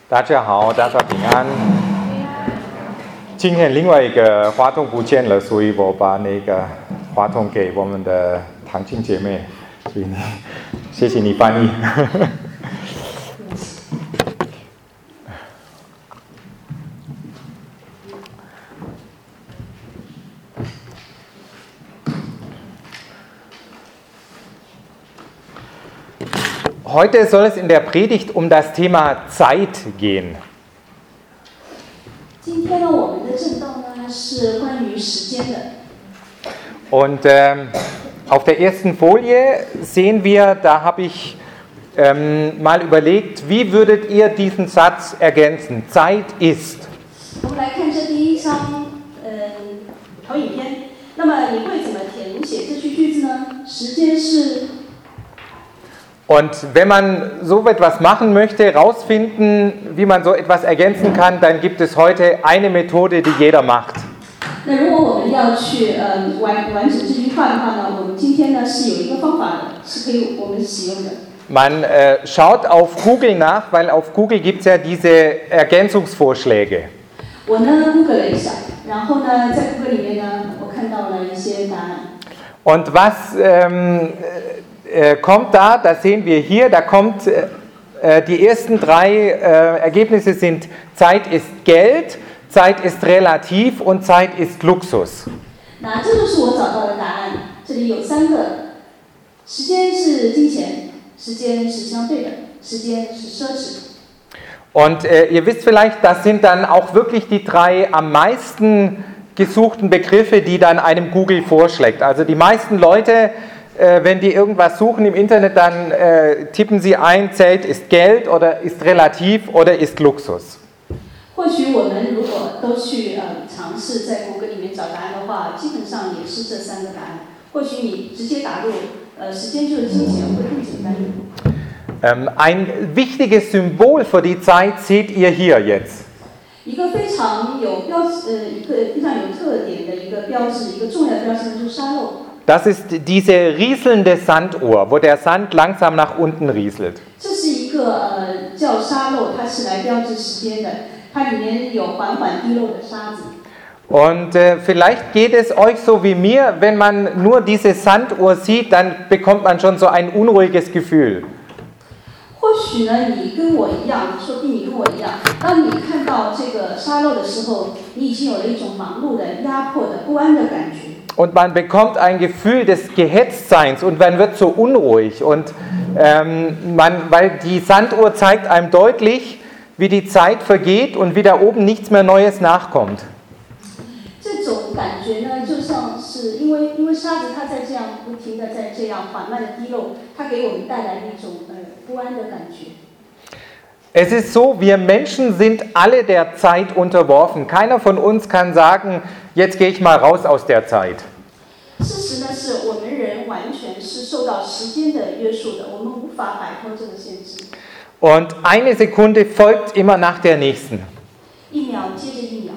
大家好，大家平安。今天另外一个话筒不见了，所以我把那个话筒给我们的堂亲姐妹，所以谢谢你翻译。Heute soll es in der Predigt um das Thema Zeit gehen. 今天呢，我们的正道呢是关于时间的。 Und auf der ersten Folie sehen wir, da habe ich mal überlegt, wie würdet ihr diesen Satz ergänzen? Zeit ist. 我们来看这第一张投影片，那么你会怎么填写这句句子呢？时间是。 Und wenn man so etwas machen möchte, herausfinden, wie man so etwas ergänzen kann, dann gibt es heute eine Methode, die jeder macht. 那如果我们要去完整这句话的话呢，我们今天呢是有一个方法的，是可以我们使用的。 Man schaut auf Google nach, weil auf Google gibt es ja diese Ergänzungsvorschläge. 我呢 Google 了一下，然后呢在 Google 里面呢，我看到了一些答案。 Und was kommt da, das sehen wir hier, da kommt, die ersten drei Ergebnisse sind, Zeit ist Geld, Zeit ist relativ und Zeit ist Luxus. 那这就是我找到的答案，这里有三个，时间是金钱，时间是相对的，时间是奢侈。 Und ihr wisst vielleicht, das sind dann auch wirklich die drei am meisten gesuchten Begriffe, die dann einem Google vorschlägt. Also die meisten Leute, wenn die irgendwas suchen im Internet, dann tippen sie ein, Zeit ist Geld oder ist relativ oder ist Luxus. 或许我们如果都去尝试在谷歌里面找答案的话，基本上也是这三个答案。或许你直接打入时间就是金钱会更简单。 Ein wichtiges Symbol für die Zeit seht ihr hier jetzt. 一个非常有特点的一个标志，一个重要的标志就是沙漏。 Das ist diese rieselnde Sanduhr, wo der Sand langsam nach unten rieselt. 这是一个叫沙漏，它是来标志时间的，它里面有缓缓滴落的沙子。 Und vielleicht geht es euch so wie mir, wenn man nur diese Sanduhr sieht, dann bekommt man schon so ein unruhiges Gefühl. 或许呢，你跟我一样，说不定你跟我一样，当你看到这个沙漏的时候，你已经有了一种忙碌的、压迫的、不安的感觉。 Und man bekommt ein Gefühl des Gehetztseins und man wird so unruhig. Und weil die Sanduhr zeigt einem deutlich, wie die Zeit vergeht und wie da oben nichts mehr Neues nachkommt. 这种感觉呢，就像是因为沙子它在这样不停的在这样缓慢的滴落，它给我们带来一种不安的感觉。 Es ist so, wir Menschen sind alle der Zeit unterworfen. Keiner von uns kann sagen, jetzt gehe ich mal raus aus der Zeit. 事实呢，是我们人完全是受到时间的约束的，我们无法摆脱这个限制。 Und eine Sekunde folgt immer nach der nächsten. 一秒接着一秒。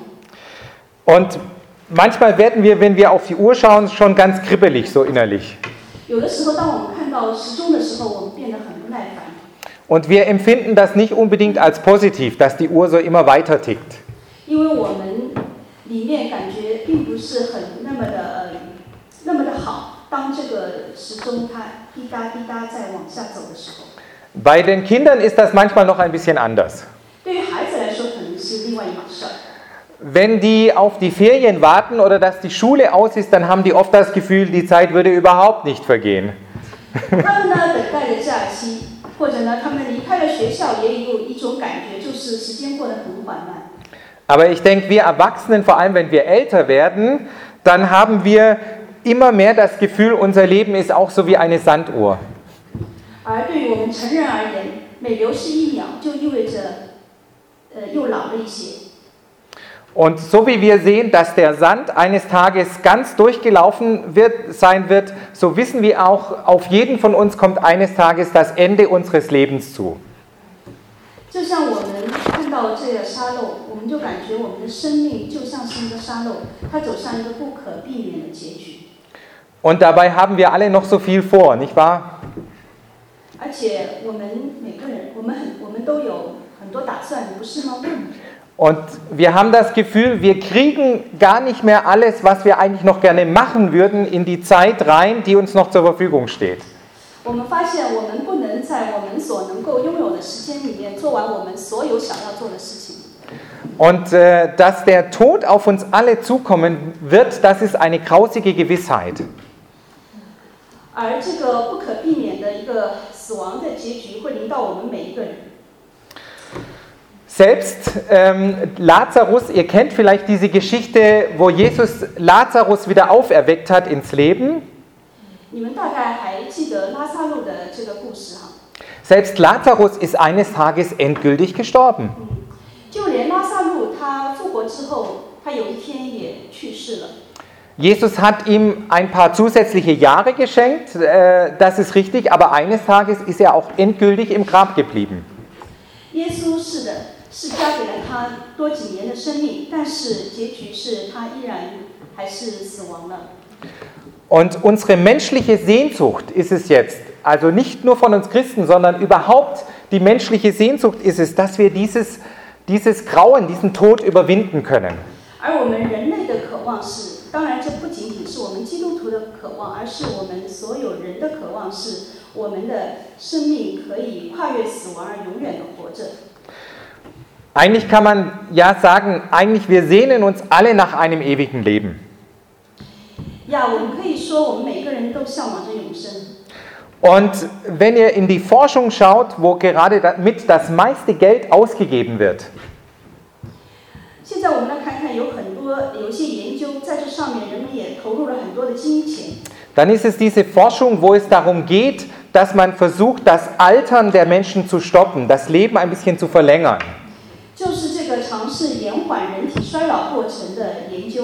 Und manchmal werden wir, wenn wir auf die Uhr schauen, schon ganz kribbelig, so innerlich. 有的时候，当我们看到时钟的时候，我们变得很不耐烦。 Und wir empfinden das nicht unbedingt als positiv, dass die Uhr so immer weiter tickt. 因为我们里面感觉并不是很那么的好，当这个时钟它滴答滴答在往下走的时候。 Bei den Kindern ist das manchmal noch ein bisschen anders. 对于孩子来说，可能是另外一码事。 Wenn die auf die Ferien warten oder dass die Schule aus ist, dann haben die oft das Gefühl, die Zeit würde überhaupt nicht vergehen. 他们呢，等待着假期。或者呢，他们离开了学校，也有一种感觉，就是时间过得很缓慢。 Aber ich denke, wir Erwachsenen, vor allem wenn wir älter werden, dann haben wir immer mehr das Gefühl, unser Leben ist auch so wie eine Sanduhr. 而对于我们成人而言，每流逝一秒就意味着又老了一些。 Und so wie wir sehen, dass der Sand eines Tages ganz durchgelaufen sein wird, so wissen wir auch, auf jeden von uns kommt eines Tages das Ende unseres Lebens zu. 就像我们看到这个沙漏，我们就感觉我们的生命就像是一个沙漏，它走向一个不可避免的结局。 Und dabei haben wir alle noch so viel vor, nicht wahr? 而且我们每个人，我们都有很多打算，不是吗？ Und wir haben das Gefühl, wir kriegen gar nicht mehr alles, was wir eigentlich noch gerne machen würden, in die Zeit rein, die uns noch zur Verfügung steht. 我们发现，我们不能在我们所能够拥有的时间里面做完我们所有想要做的事情。 Und dass der Tod auf uns alle zukommen wird, das ist eine grausige Gewissheit. 而这个不可避免的一个死亡的结局会临到我们每一个人。 Selbst Lazarus, ihr kennt vielleicht diese Geschichte, wo Jesus Lazarus wieder auferweckt hat ins Leben. 你们大概还记得拉撒路的这个故事哈？ Selbst Lazarus ist eines Tages endgültig gestorben. 就连拉撒路他复活之后，他有一天也去世了。 Jesus hat ihm ein paar zusätzliche Jahre geschenkt, das ist richtig, aber eines Tages ist er auch endgültig im Grab geblieben. 耶稣是的，是加给了他多几年的生命，但是结局是他依然还是死亡了。 Und unsere menschliche Sehnsucht ist es jetzt, also nicht nur von uns Christen, sondern überhaupt die menschliche Sehnsucht ist es, dass wir dieses Grauen, diesen Tod überwinden können. 而我们人类的渴望是，当然这不仅仅是我们基督徒的渴望，而是我们所有人的渴望是，我们的生命可以跨越死亡而永远的活着。 Eigentlich kann man ja sagen, eigentlich wir sehnen uns alle nach einem ewigen Leben. 呀，我们可以说，我们每个人都向往着永生。 Und wenn ihr in die Forschung schaut, wo gerade damit das meiste Geld ausgegeben wird, 现在我们来看看，有一些研究，在这上面人们也投入了很多的金钱。 dann ist es diese Forschung, wo es darum geht, dass man versucht, das Altern der Menschen zu stoppen, das Leben ein bisschen zu verlängern. 就是这个尝试延缓人体衰老过程的研究。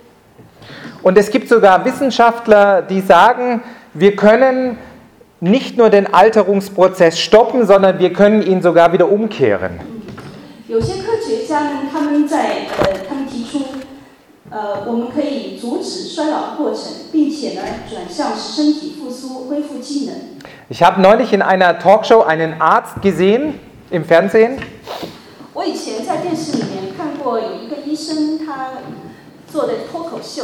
Und es gibt sogar Wissenschaftler, die sagen, wir können nicht nur den Alterungsprozess stoppen, sondern wir können ihn sogar wieder umkehren. 有些科学家呢，他们提出，我们可以阻止衰老过程，并且呢，转向使身体复苏、恢复机能。 Ich habe neulich in einer Talkshow einen Arzt gesehen im Fernsehen. 我以前在电视里面看过有一个医生，他做的脱口秀。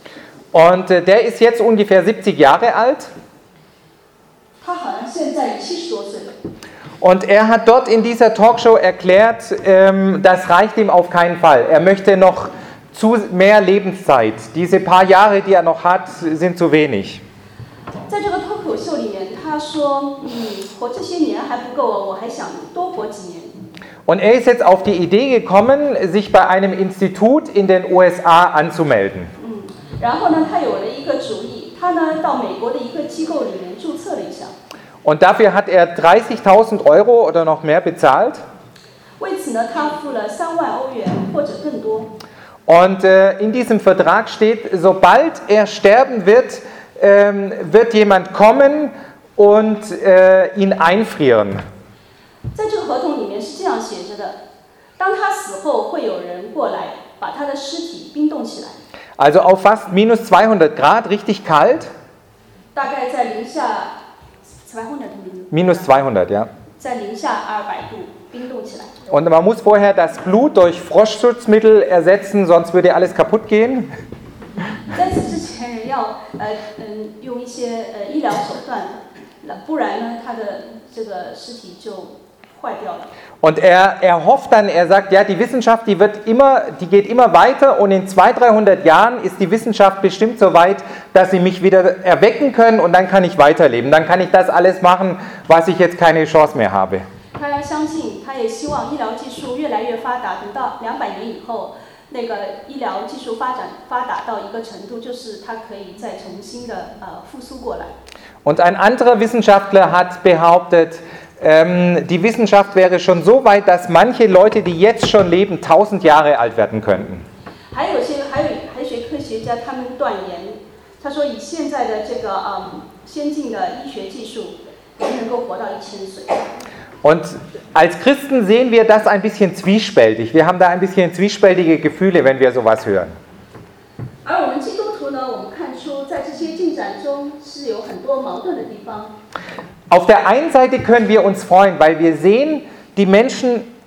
Und der ist jetzt ungefähr 70 Jahre alt. 他好像现在70多岁了。 Und er hat dort in dieser Talkshow erklärt, das reicht ihm auf keinen Fall. Er möchte noch mehr Lebenszeit. Diese paar Jahre, die er noch hat, sind zu wenig. 在这个脱口秀里面，他说：“活这些年还不够，我还想多活几年。” Und er ist jetzt auf die Idee gekommen, sich bei einem Institut in den USA anzumelden. 然后呢，他有了一个主意，他呢到美国的一个机构里面注册了一下。 Und dafür hat er 30.000 Euro oder noch mehr bezahlt. 为此呢，他付了3万欧元或者更多。 Und in diesem Vertrag steht, sobald er sterben wird, wird jemand kommen und ihn einfrieren. 在这个合同里面是这样写着的：当他死后，会有人过来把他的尸体冰冻起来。 Also auf fast minus 200 Grad, richtig kalt. 大概在零下200 Minus 200, ja. 在零下200度冰冻起来。 Und man muss vorher das Blut durch Froschschutzmittel ersetzen, sonst würde alles kaputt gehen. 在此之前，人要用一些医疗手段，不然呢，他的这个尸体就坏掉了。 Und er hofft dann, er sagt, ja, die Wissenschaft, die geht immer weiter und in 200-300 Jahren ist die Wissenschaft bestimmt so weit, dass sie mich wieder erwecken können und dann kann ich weiterleben. Dann kann ich das alles machen, was ich jetzt keine Chance mehr habe. 他相信，他也希望医疗技术越来越发达，等到200年以后，那个医疗技术发达到一个程度，就是他可以再重新的复苏过来。 Und ein anderer Wissenschaftler hat behauptet, die Wissenschaft wäre schon so weit, dass manche Leute, die jetzt schon leben, 1000 Jahre alt werden könnten. 还有学科学家他们断言，他说以现在的这个先进的医学技术，人能够活到1000岁。 Und als Christen sehen wir das ein bisschen zwiespältig. Wir haben da ein bisschen zwiespältige Gefühle, wenn wir sowas hören. 而我们基督徒呢，我们看出在这些进展中是有很多矛盾的地方。 Auf der einen Seite können wir uns freuen, weil wir sehen, die Menschen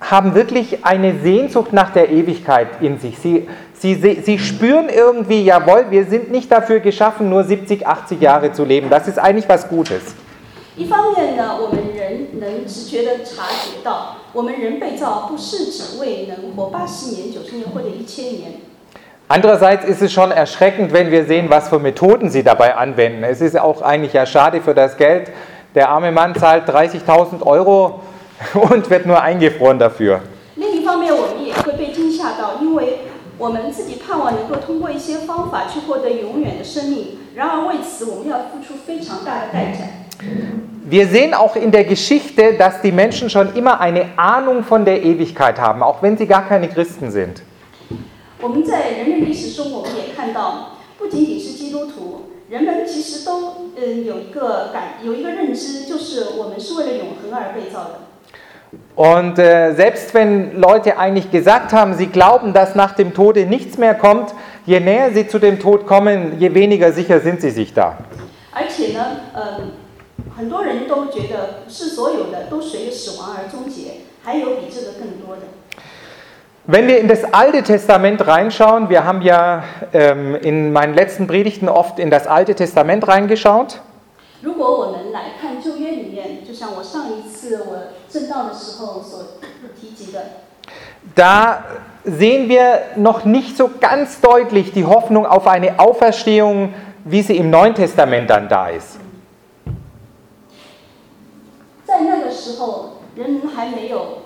haben wirklich eine Sehnsucht nach der Ewigkeit in sich. Sie spüren irgendwie, jawohl, wir sind nicht dafür geschaffen, nur 70, 80 Jahre zu leben. Das ist eigentlich was Gutes. 一方面呢，我们人能直觉地察觉到，我们人被造不是只为能活80年、90年或者1000年。 Andererseits ist es schon erschreckend, wenn wir sehen, was für Methoden sie dabei anwenden. Es ist auch eigentlich ja schade für das Geld. Der arme Mann zahlt 30.000 € und wird nur eingefroren dafür. 另一方面，我们也会被惊吓到，因为我们自己盼望能够通过一些方法去获得永远的生命，然而为此我们要付出非常大的代价。 Wir sehen auch in der Geschichte, dass die Menschen schon immer eine Ahnung von der Ewigkeit haben, auch wenn sie gar keine Christen sind. 我们在人类历史中，我们也看到，不仅仅是基督徒，人们其实都有一个认知，就是我们是为了永恒而被造的。 Und selbst wenn Leute eigentlich gesagt haben, sie glauben, dass nach dem Tode nichts mehr kommt, je näher sie zu dem Tod kommen, je weniger sicher sind sie sich da. 而且呢，很多人都觉得不是所有的都随着死亡而终结，还有比这个更多的。 Wenn wir in das Alte Testament reinschauen, wir haben ja in meinen letzten Predigten oft in das Alte Testament reingeschaut. 如果我们来看旧约里面，就像我上一次我正道的时候所提及的， Da sehen wir noch nicht so ganz deutlich die Hoffnung auf eine Auferstehung, wie sie im Neuen Testament dann da ist. 在那个时候，人还没有，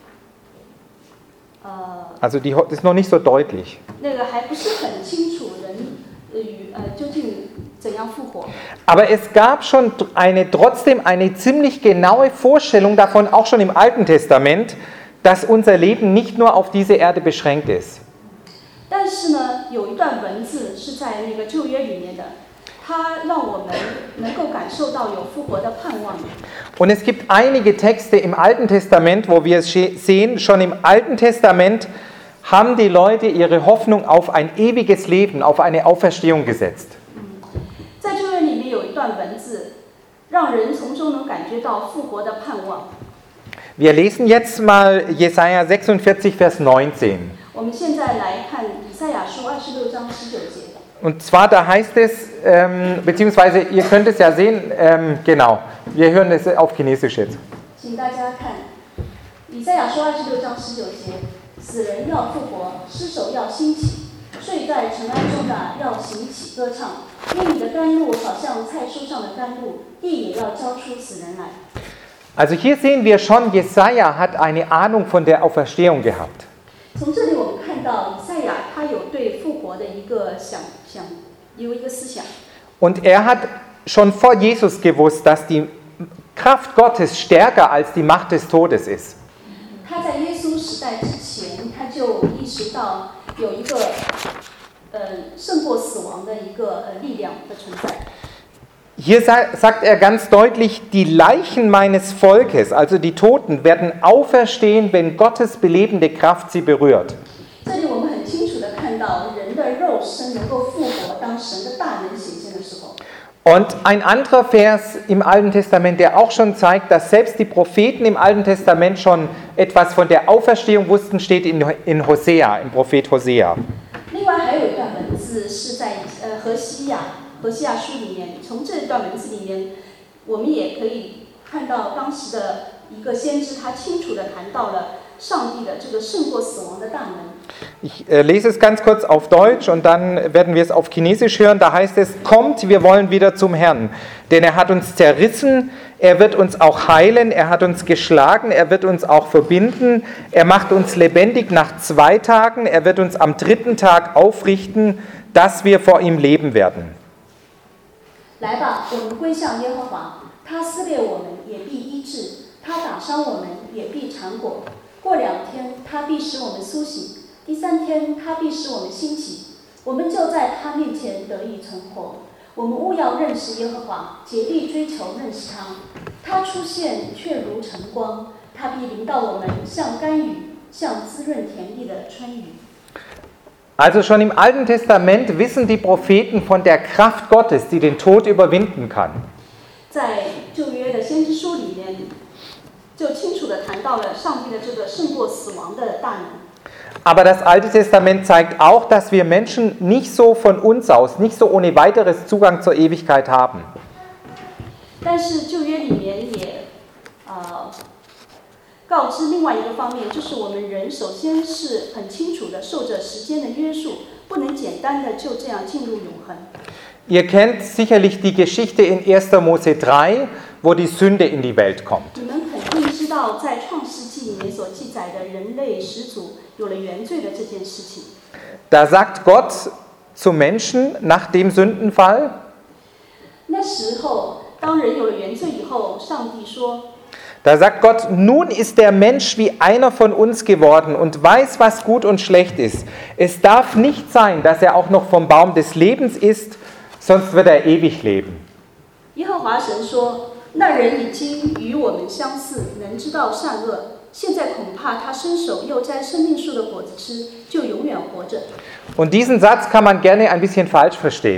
Also das ist noch nicht so deutlich. 那个还不是很清楚人究竟怎样复活。 Aber es gab schon trotzdem eine ziemlich genaue Vorstellung davon, auch schon im Alten Testament, dass unser Leben nicht nur auf diese Erde beschränkt ist. 但是呢，有一段文字是在那个旧约里面的，它让我们能够感受到有复活的盼望。 Und es gibt einige Texte im Alten Testament, wo wir es sehen, schon im Alten Testament haben die Leute ihre Hoffnung auf ein ewiges Leben, auf eine Auferstehung gesetzt. 在旧约里面有一段文字，让人从中能感觉到复活的盼望。 Wir lesen jetzt mal Jesaja 46, Vers 19. 我们现在来看以赛亚书26章19节。 Und zwar, da heißt es, beziehungsweise ihr könnt es ja sehen, genau, wir hören es auf Chinesisch jetzt. 请大家看，以赛亚书26章19节，死人要复活，尸首要兴起，睡在尘埃中的要醒起歌唱，因你的甘露好像菜蔬上的甘露，地也要交出死人来。 Also hier sehen wir schon, Jesaja hat eine Ahnung von der Auferstehung gehabt. 从这里我们看到以赛亚他有对复活的一个有一个思想。 Und er hat schon vor Jesus gewusst, dass die Kraft Gottes stärker als die Macht des Todes ist. 他在耶稣时代之前，他就意识到有一个胜过死亡的一个力量的存在。 Hier sagt er ganz deutlich, die Leichen meines Volkes, also die Toten, werden auferstehen, wenn Gottes belebende Kraft sie berührt. 这里我们很清楚地看到人的肉身能够复活，当神的大能显现的时候。 Und ein anderer Vers im Alten Testament, der auch schon zeigt, dass selbst die Propheten im Alten Testament schon etwas von der Auferstehung wussten, steht in Hosea, im Prophet Hosea. 另外还有一段文字是在何西亚书里面，从这段文字里面，我们也可以看到当时的一个先知，他清楚地谈到了上帝的这个胜过死亡的大能。 Ich lese es ganz kurz auf Deutsch und dann werden wir es auf Chinesisch hören. Da heißt es, kommt, wir wollen wieder zum Herrn. Denn er hat uns zerrissen, er wird uns auch heilen, er hat uns geschlagen, er wird uns auch verbinden. Er macht uns lebendig nach 2 Tagen, er wird uns am 3. Tag aufrichten, dass wir vor ihm leben werden. 来吧，我们归向耶和华，他撕裂我们，也必医治；他打伤我们，也必缠裹。过2天，他必使我们苏醒；第3天，他必使我们兴起。我们就在他面前得以存活。我们务要认识耶和华，竭力追求认识他。他出现却如晨光，他必临到我们，像甘雨，像滋润田地的春雨。 Also schon im Alten Testament wissen die Propheten von der Kraft Gottes, die den Tod überwinden kann. 在旧约的先知书里面，就清楚地谈到了上帝的这个胜过死亡的大能。 Aber das Alte Testament zeigt auch, dass wir Menschen nicht so von uns aus, nicht so ohne weiteres Zugang zur Ewigkeit haben. 但是旧约里面也告知另外一个方面，就是我们人首先是很清楚的受着时间的约束，不能简单的就这样进入永恒。 Ihr kennt sicherlich die Geschichte in 1. Mose 3, wo die Sünde in die Welt kommt. 你们肯定知道，在创世纪里面所记载的人类始祖有了原罪的这件事情。 Da sagt Gott zum Menschen nach dem Sündenfall, 那时候，当人有了原罪以后，上帝说。 Da sagt Gott, nun ist der Mensch wie einer von uns geworden und weiß, was gut und schlecht ist. Es darf nicht sein, dass er auch noch vom Baum des Lebens isst, sonst wird er ewig leben. 耶和华神说：“那人已经与我们相似，能知道善恶。现在恐怕他伸手又摘生命树的果子吃，就永远活着。” Und diesen Satz kann man gerne ein bisschen falsch verstehen.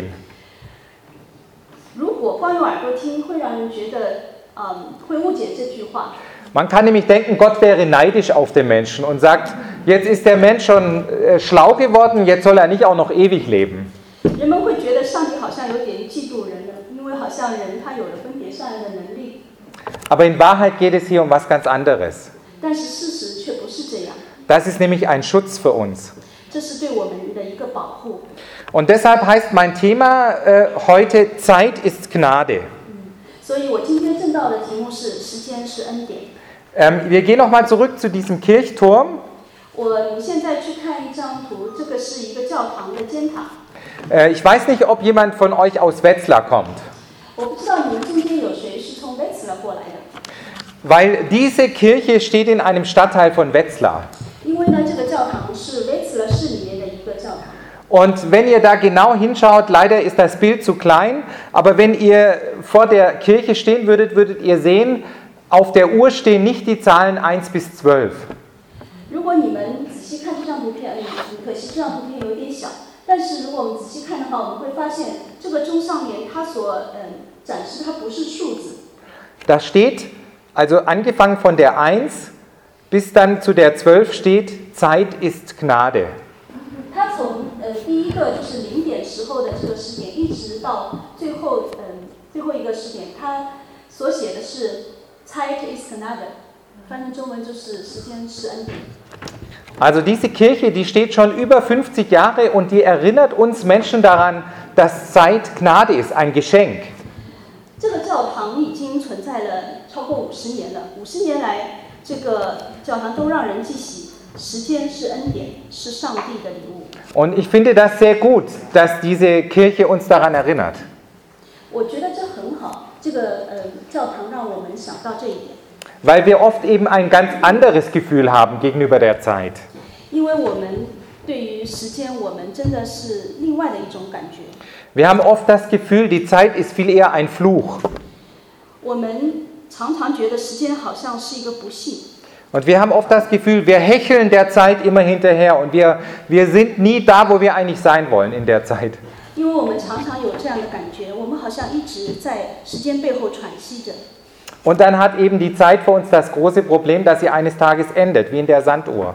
如果光用耳朵听，会让人觉得。会误解这句话。 Man kann nämlich denken, Gott wäre neidisch auf den Menschen und sagt, jetzt ist der Mensch schon schlau geworden, jetzt soll er nicht auch noch ewig leben. 人们会觉得上帝好像有点嫉妒人了，因为好像人他有了分别善恶的能力。 Aber in Wahrheit geht es hier um was ganz anderes. 但是事实却不是这样。 Das ist nämlich ein Schutz für uns. 这是对我们的一个保护。 Und deshalb heißt mein Thema heute, Zeit ist Gnade. 所以我今天正道的题目是时间是恩典。 Wir gehen nochmal zurück zu diesem Kirchturm. 我现在去看一张图，这个是一个教堂的尖塔。 Ich weiß nicht, ob jemand von euch aus Wetzlar kommt. 我不知道你们中间有谁是从 Wetzlar 过来的。 Weil diese Kirche steht in einem Stadtteil von Wetzlar. 因为呢，这个教堂是 Wetzlar 市里面的一个教堂。 Und wenn ihr da genau hinschaut, leider ist das Bild zu klein, aber wenn ihr vor der Kirche stehen würdet, würdet ihr sehen, auf der Uhr stehen nicht die Zahlen 1 bis 12. 如果你们仔细看这张图片，很可惜这张图片有点小，但是如果我们仔细看的话，我们会发现这个钟上面它所展示它不是数字。 Da steht, also angefangen von der 1 bis dann zu der 12 steht, Zeit ist Gnade. 它从第一个就是0点时候的这个时点，一直到最后一个时点，它所写的是 Zeit ist Gnade， 翻成中文就是时间是恩典。 Also diese Kirche, die steht schon über 50 Jahre und die erinnert uns Menschen daran, dass Zeit Gnade ist, ein Geschenk. 这个教堂已经存在了超过50年了，50年来，这个教堂都让人记起。时间是恩典，是上帝的礼物。 Und ich finde das sehr gut, dass diese Kirche uns daran erinnert. 我觉得这很好，这个教堂让我们想到这一点。 Weil wir oft eben ein ganz anderes Gefühl haben gegenüber der Zeit. 因为我们对于时间，我们真的是另外的一种感觉。 Wir haben oft das Gefühl, die Zeit ist viel eher ein Fluch. 我们常常觉得时间好像是一个不幸。 Und wir haben oft das Gefühl, wir hecheln der Zeit immer hinterher und wir sind nie da, wo wir eigentlich sein wollen in der Zeit. 因为我们常常有这样的感觉，我们好像一直在时间背后喘息着。 Und dann hat eben die Zeit für uns das große Problem, dass sie eines Tages endet, wie in der Sanduhr.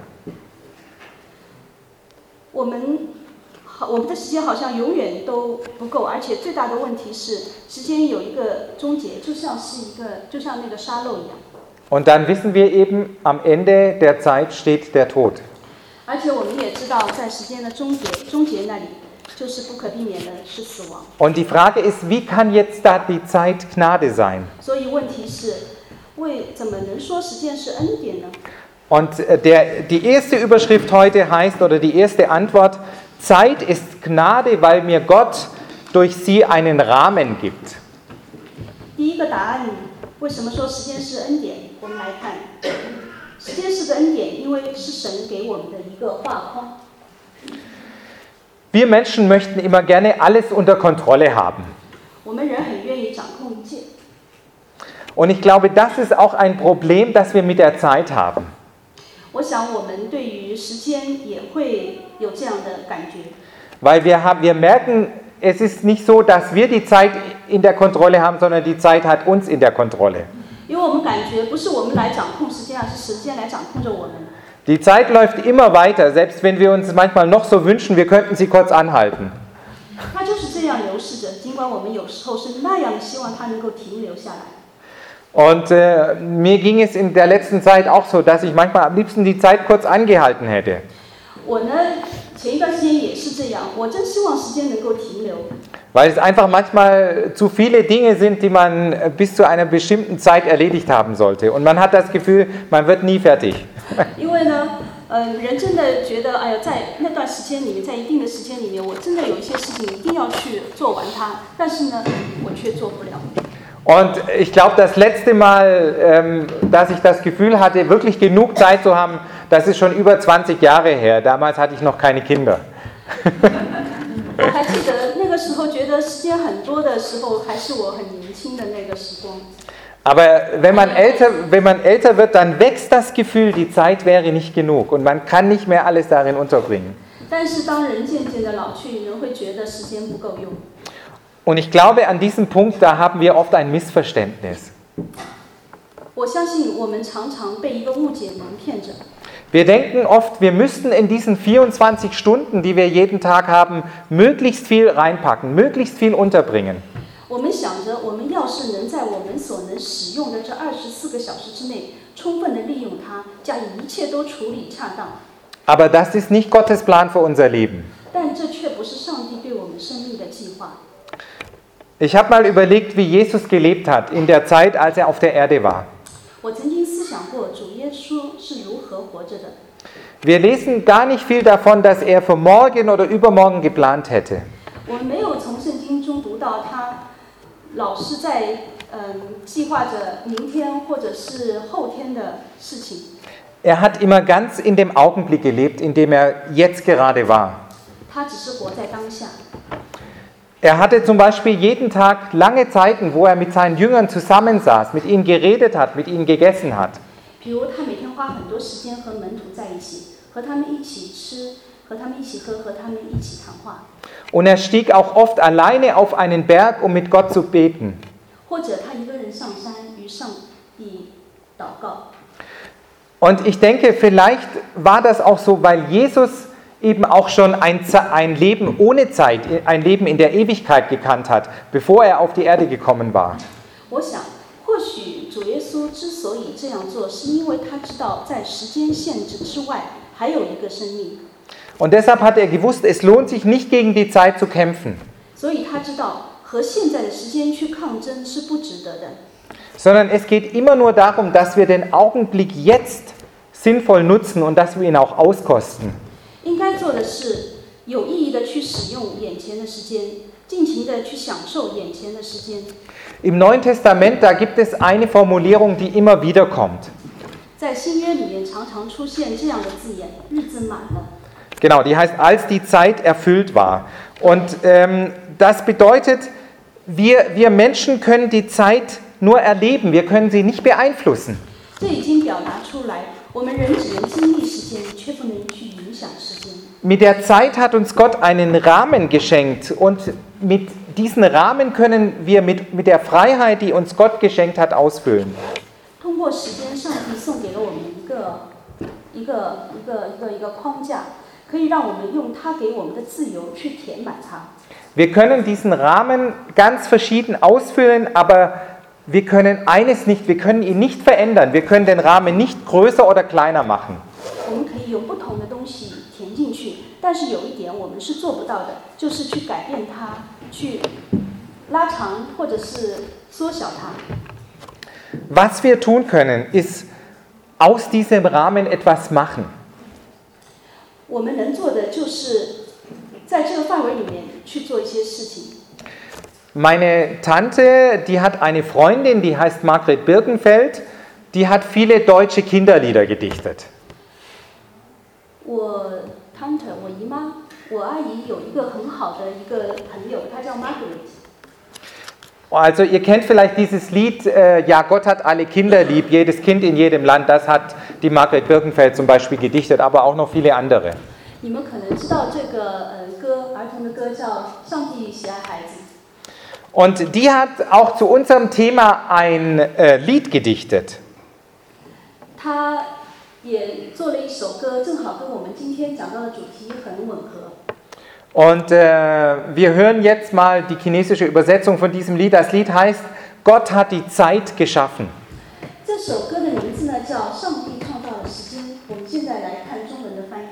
我们的时间好像永远都不够，而且最大的问题是，时间有一个终结，就像那个沙漏一样。 Und dann wissen wir eben, am Ende der Zeit steht der Tod. 而且我们也知道，在时间的终结那里，就是不可避免的是死亡。 Und die Frage ist, wie kann jetzt da die Zeit Gnade sein? 所以问题是，怎么能说时间是恩典呢？ Und die erste Überschrift heute heißt, oder die erste Antwort, Zeit ist Gnade, weil mir Gott durch sie einen Rahmen gibt. 第一个答案，为什么说时间是恩典？我们来看，时间是个恩典，因为是神给我们的一个画框。 Wir Menschen möchten immer gerne alles unter Kontrolle haben. 我们人很愿意掌控一切。 Und ich glaube, das ist auch ein Problem, das wir mit der Zeit haben. 我想我们对于时间也会有这样的感觉。 Weil wir merken, es ist nicht so, dass wir die Zeit in der Kontrolle haben, sondern die Zeit hat uns in der Kontrolle. 因为我们感觉不是我们来掌控时间，而是时间来掌控着我们。 Die Zeit läuft immer weiter, selbst wenn wir uns manchmal noch so wünschen, wir könnten sie kurz anhalten. 它就是这样流逝着，尽管我们有时候是那样的希望它能够停留下来。 Und mir ging es in der letzten Zeit auch so, dass ich manchmal am liebsten die Zeit kurz angehalten hätte. 我呢，前一段时间也是这样，我真希望时间能够停留。 Weil es einfach manchmal zu viele Dinge sind, die man bis zu einer bestimmten Zeit erledigt haben sollte. Und man hat das Gefühl, man wird nie fertig. 因为呢，人真的觉得，哎呀，在那段时间里面，在一定的时间里面，我真的有一些事情一定要去做完它，但是呢，我却做不了。 Und ich glaube, das letzte Mal, dass ich das Gefühl hatte, wirklich genug Zeit zu haben, das ist schon über 20 Jahre her. Damals hatte ich noch keine Kinder. 我还记得那个时候，觉得时间很多的时候，还是我很年轻的那个时光。 Aber wenn man älter wird, dann wächst das Gefühl, die Zeit wäre nicht genug und man kann nicht mehr alles darin unterbringen. 但是当人渐渐的老去，人会觉得时间不够用。 Und ich glaube, an diesem Punkt, da haben wir oft ein Missverständnis. 我相信我们常常被一个误解蒙骗着。 Wir denken oft, wir müssten in diesen 24 Stunden, die wir jeden Tag haben, möglichst viel reinpacken, möglichst viel unterbringen. 我们想着，我们要是能在我们所能使用的这24个小时之内，充分的利用它，将一切都处理恰当。 Aber das ist nicht Gottes Plan für unser Leben. 但这却不是上帝对我们生命的计划。 Ich habe mal überlegt, wie Jesus gelebt hat in der Zeit, als er auf der Erde war. 我曾经思想过，主耶稣是如何活着的。 Wir lesen gar nicht viel davon, dass er für morgen oder übermorgen geplant hätte. 我们没有从圣经中读到他老是在计划着明天或者是后天的事情。 Er hat immer ganz in dem Augenblick gelebt, in dem er jetzt gerade war. 他只是活在当下。 Er hatte zum Beispiel jeden Tag lange Zeiten, wo er mit seinen Jüngern zusammensaß, mit ihnen geredet hat, mit ihnen gegessen hat. 比如他每天花很多时间和门徒在一起，和他们一起吃，和他们一起喝，和他们一起谈话。 Und er stieg auch oft alleine auf einen Berg, um mit Gott zu beten. 或者他一个人上山与上帝祷告。 Und ich denke, vielleicht war das auch so, weil Jesus eben auch schon ein Leben ohne Zeit, ein Leben in der Ewigkeit gekannt hat, bevor er auf die Erde gekommen war. 我想，或许主耶稣之所以这样做，是因为他知道在时间限制之外还有一个生命。 Und deshalb hat er gewusst, es lohnt sich nicht gegen die Zeit zu kämpfen. 所以他知道和现在的时间去抗争是不值得的。 Sondern es geht immer nur darum, dass wir den Augenblick jetzt sinnvoll nutzen und dass wir ihn auch auskosten. 应该做的是有意义的去使用眼前的时间，尽情的去享受眼前的时间。 Im Neuen Testament, da gibt es eine Formulierung, die immer wieder kommt. 在新约里面常常出现这样的字眼，日子满了。 Genau, die heißt, als die Zeit erfüllt war. Und das bedeutet, wir Menschen können die Zeit nur erleben, wir können sie nicht beeinflussen. 这已经表达出来，我们人只能经历时间，却不能去影响时间。 Mit der Zeit hat uns Gott einen Rahmen geschenkt und mit diesen Rahmen können wir mit der Freiheit, die uns Gott geschenkt hat, ausfüllen. 通过时间，上帝送给了我们一个框架，可以让我们用他给我们的自由去填满它。 Wir können diesen Rahmen ganz verschieden ausfüllen, aber wir können eines nicht, wir können ihn nicht verändern, wir können den Rahmen nicht größer oder kleiner machen. 我们可以用不同的东西填进去，但是有一点我们是做不到的，就是去改变它，去拉长或者是缩小它。 Was wir tun können, ist aus diesem Rahmen etwas machen. 我们能做的就是在这个范围里面去做一些事情。 Meine Tante, die hat eine Freundin, die heißt Margret Birkenfeld, die hat viele deutsche Kinderlieder gedichtet. 我 Tante， 我姨妈，我阿姨有一个很好的一个朋友，她叫 Margaret。 Also ihr kennt vielleicht dieses Lied, ja, Gott hat alle Kinder lieb, jedes Kind in jedem Land, das hat die Margret Birkenfeld zum Beispiel gedichtet, aber auch noch viele andere. 你们可能知道这个歌，儿童的歌叫《上帝喜爱孩子》。 Und die hat auch zu unserem Thema ein Lied gedichtet. 他也做了一首歌，正好跟我们今天讲到的主题很吻合。 Und wir hören jetzt mal die chinesische Übersetzung von diesem Lied. Das Lied heißt, Gott hat die Zeit geschaffen. 这首歌的名字呢叫《上帝创造了时间》。我们现在来看中文的翻译。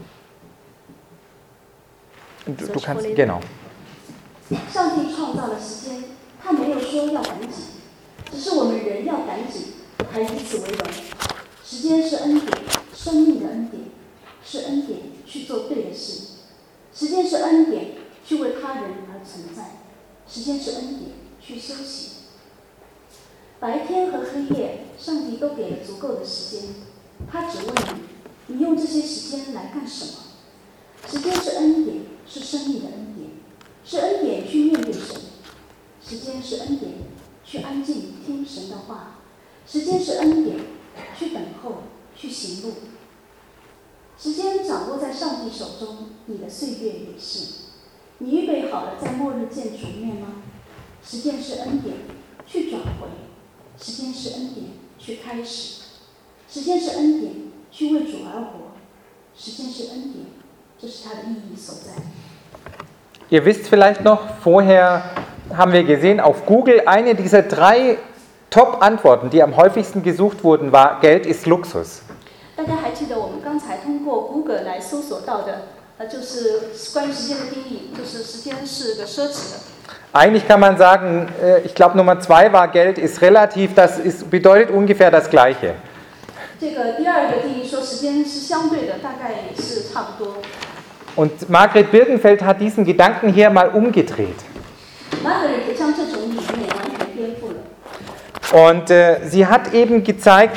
Du kannst, genau. 上帝创造了时间，他没有说要赶紧，只是我们人要赶紧，还以此为荣。时间是恩典，生命的恩典，是恩典去做对的事。时间是恩典，去为他人而存在。时间是恩典，去休息。白天和黑夜，上帝都给了足够的时间。他只问你，你用这些时间来干什么？时间是恩典，是生命的恩典，是恩典去面对神。时间是恩典，去安静听神的话。时间是恩典，去等候，去行路。时间掌握在上帝手中，你的岁月也是。你预备好了在末日见主面吗？时间是恩典，去转回。时间是恩典，去开始。时间是恩典，去为主而活。时间是恩典，这是它的意义所在。 Ihr wisst vielleicht noch, vorher haben wir gesehen auf Google, eine dieser 3 Top-Antworten, die am häufigsten gesucht wurden, war Geld ist Luxus. 大家还记得我们刚才通过 Google 来搜索到的，就是关于时间的定义，就是时间是个奢侈的。 Eigentlich kann man sagen, ich glaube Nummer 2 war Geld ist relativ, bedeutet ungefähr das Gleiche. 这个第二个定义说时间是相对的，大概也是差不多。 Und Margret Birkenfeld hat diesen Gedanken hier mal umgedreht. Margret 将这种理念完全颠覆了。 Und sie hat eben gezeigt,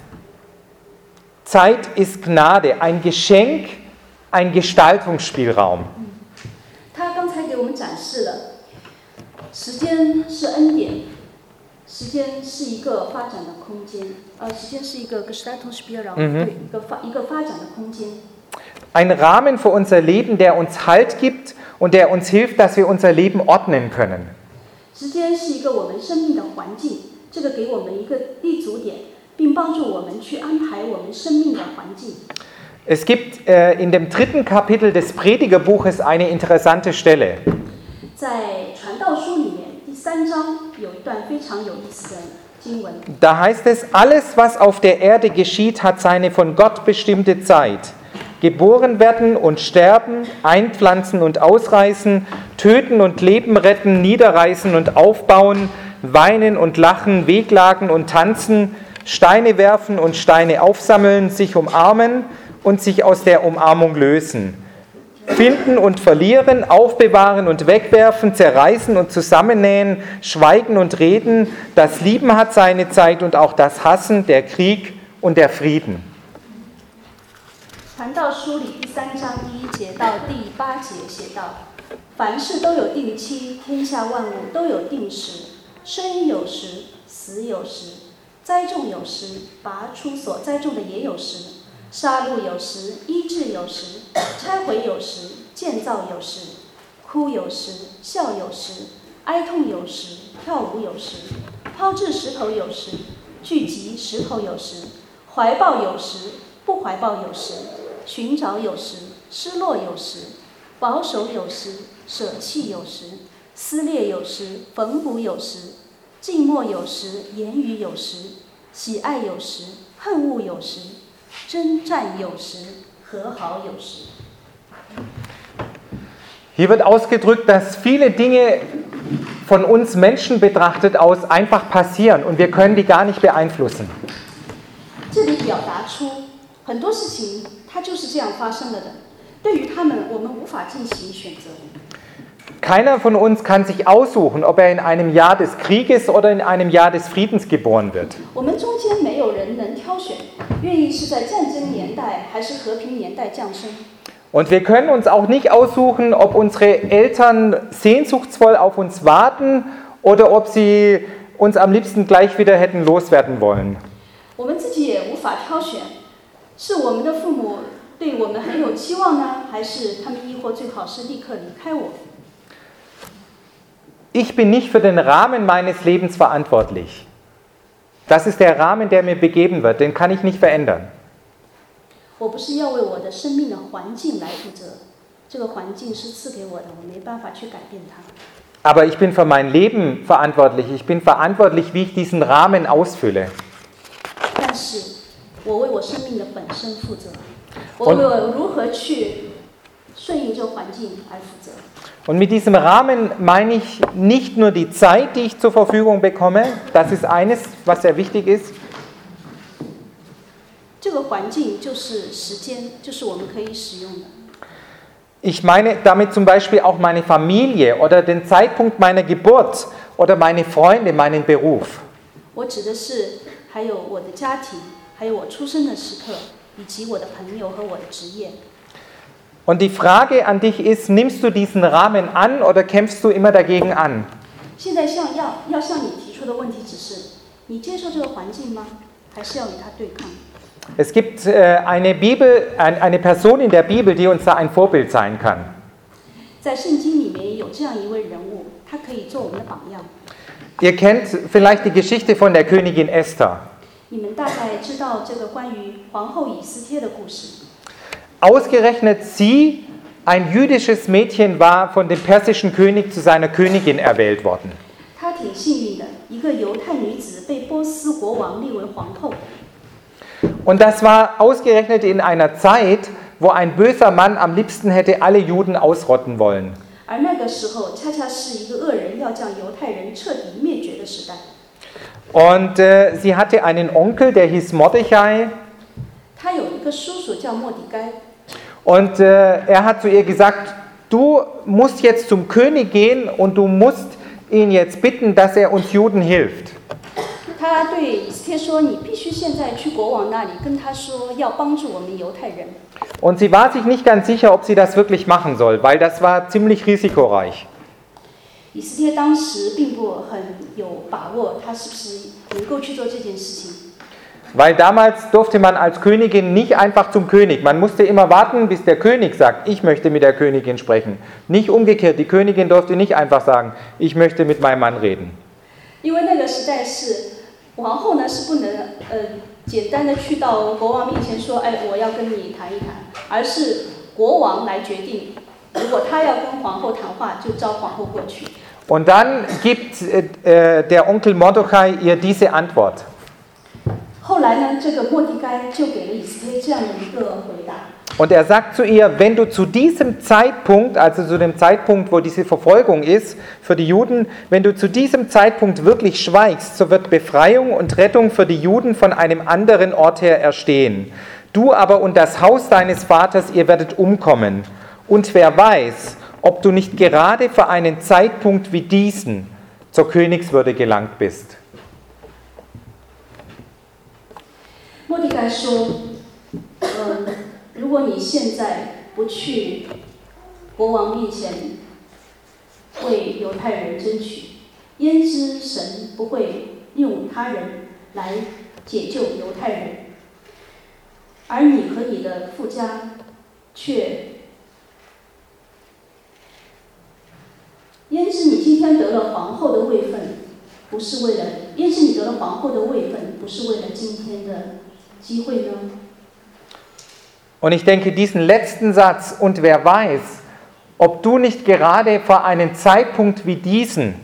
Zeit ist Gnade, ein Geschenk, ein Gestaltungsspielraum. 他刚才给我们展示了，时间是恩典，时间是一个发展的空间，时间是一个 Gestaltungsspielraum， 对，一个发展的空间。 Ein Rahmen für unser Leben, der uns Halt gibt und der uns hilft, dass wir unser Leben ordnen können. 时间是一个我们生命的环境，这个给我们一个立足点，并帮助我们去安排我们生命的环境。 Es gibt in dem 3. Kapitel des Predigerbuches eine interessante Stelle. 在传道书里面第3章有一段非常有意思的经文。 Da heißt es, alles, was auf der Erde geschieht, hat seine von Gott bestimmte Zeit. Geboren werden und sterben, einpflanzen und ausreißen, töten und Leben retten, niederreißen und aufbauen, weinen und lachen, wehklagen und tanzen, Steine werfen und Steine aufsammeln, sich umarmen und sich aus der Umarmung lösen. Finden und verlieren, aufbewahren und wegwerfen, zerreißen und zusammennähen, schweigen und reden. Das Lieben hat seine Zeit und auch das Hassen, der Krieg und der Frieden. 传道书里第3章第1节到第8节写道：凡事都有定期，天下万物都有定时，生有时，死有时，栽种有时，拔出所栽种的也有时，杀戮有时，医治有时，拆毁有时，建造有时，哭有时，笑有时，哀痛有时，跳舞有时，抛掷石头有时，聚集石头有时，怀抱有时，不怀抱有时，寻找有时，失落有时，保守有时，舍弃有时，撕裂有时，缝补有时，静默有时，言语有时，喜爱有时，恨恶有时，征战有时，和好有时。 Hier wird ausgedrückt, dass viele Dinge von uns Menschen betrachtet aus einfach passieren und wir können die gar nicht beeinflussen. 这里表达出很多事情它就是这样发生了的，对于他们我们无法进行选择。 Keiner von uns kann sich aussuchen, ob er in einem Jahr des Krieges oder in einem Jahr des Friedens geboren wird. 我们中间没有人能挑选，愿意是在战争年代还是和平年代降生。 Und wir können uns auch nicht aussuchen, ob unsere Eltern sehnsuchtsvoll auf uns warten oder ob sie uns am liebsten gleich wieder hätten loswerden wollen. 我们自己也无法挑选，是我们的父母对我们很有期望呢，还是他们亦或最好是立刻离开我？ ich bin nicht für den Rahmen meines Lebens verantwortlich. Das ist der Rahmen, der mir begeben wird, den kann ich nicht verändern. 我不是要为我的生命的环境来负责，这个环境是赐给我的，我没办法去改变它。 Aber ich bin für mein Leben verantwortlich. Ich bin verantwortlich, wie ich diesen Rahmen ausfülle. 但是我为我生命的本身负责，我为我如何去顺应这个环境而负责。 Und mit diesem Rahmen meine ich nicht nur die Zeit, die ich zur Verfügung bekomme. Das ist eines, was sehr wichtig ist. 这个环境就是时间，就是我们可以使用的。 Ich meine damit zum Beispiel auch meine Familie oder den Zeitpunkt meiner Geburt oder meine Freunde, meinen Beruf. 我指的是还有我的家庭，还有我出生的时刻，以及我的朋友和我的职业。 Und die Frage an dich ist, nimmst du diesen Rahmen an oder kämpfst du immer dagegen an? 现在要向你提出的问题只是：你接受这个环境吗？还是要与它对抗？ Es gibt eine Person in der Bibel, die uns da ein Vorbild sein kann. 在圣经里面有这样一位人物，他可以做我们的榜样。 Ihr kennt vielleicht die Geschichte von der Königin Esther. 你们大概知道这个关于皇后以斯帖的故事。 Ausgerechnet sie, ein jüdisches Mädchen, war von dem persischen König zu seiner Königin erwählt worden. 她挺幸运的，一个犹太女子被波斯国王立为皇后。 Und das war ausgerechnet in einer Zeit, wo ein böser Mann am liebsten hätte alle Juden ausrotten wollen. 而那个时候，恰恰是一个恶人要将犹太人彻底灭绝的时代。 Und sie hatte einen Onkel, der hieß Mordechai. 他有一个叔叔叫末底该， Und er hat zu ihr gesagt, du musst jetzt zum König gehen und du musst ihn jetzt bitten, dass er uns Juden hilft. 他对以斯帖说：“你必须现在去国王那里，跟他说要帮助我们犹太人。” Und sie war sich nicht ganz sicher, ob sie das wirklich machen soll, weil das war ziemlich risikoreich. 以斯帖当时并不很有把握，他是不是能够去做这件事情？ Weil damals durfte man als Königin nicht einfach zum König. Man musste immer warten, bis der König sagt, ich möchte mit der Königin sprechen. Nicht umgekehrt, die Königin durfte nicht einfach sagen, ich möchte mit meinem Mann reden. 因为那个时代是皇后呢是不能简单的去到国王面前说，哎，我要跟你谈一谈，而是国王来决定，如果他要跟皇后谈话，就召皇后过去。 Und dann gibt der Onkel Mordechai ihr diese Antwort. 后来呢，这个末底该就给了以斯帖这样的一个回答。 Und er sagt zu ihr, wenn du zu diesem Zeitpunkt, also zu dem Zeitpunkt, wo diese Verfolgung ist für die Juden, wenn du zu diesem Zeitpunkt wirklich schweigst, so wird Befreiung und Rettung für die Juden von einem anderen Ort her erstehen. Du aber und das Haus deines Vaters, ihr werdet umkommen. Und wer weiß, ob du nicht gerade für einen Zeitpunkt wie diesen zur Königswürde gelangt bist. 末底该说，如果你现在不去国王面前为犹太人争取，焉知神不会用他人来解救犹太人，而你和你的父家却，焉知你今天得了皇后的位分，不是为了，焉知你得了皇后的位分，不是为了今天的机会呢？ Und ich denke, diesen letzten Satz, und wer weiß, ob du nicht gerade vor einem Zeitpunkt wie diesen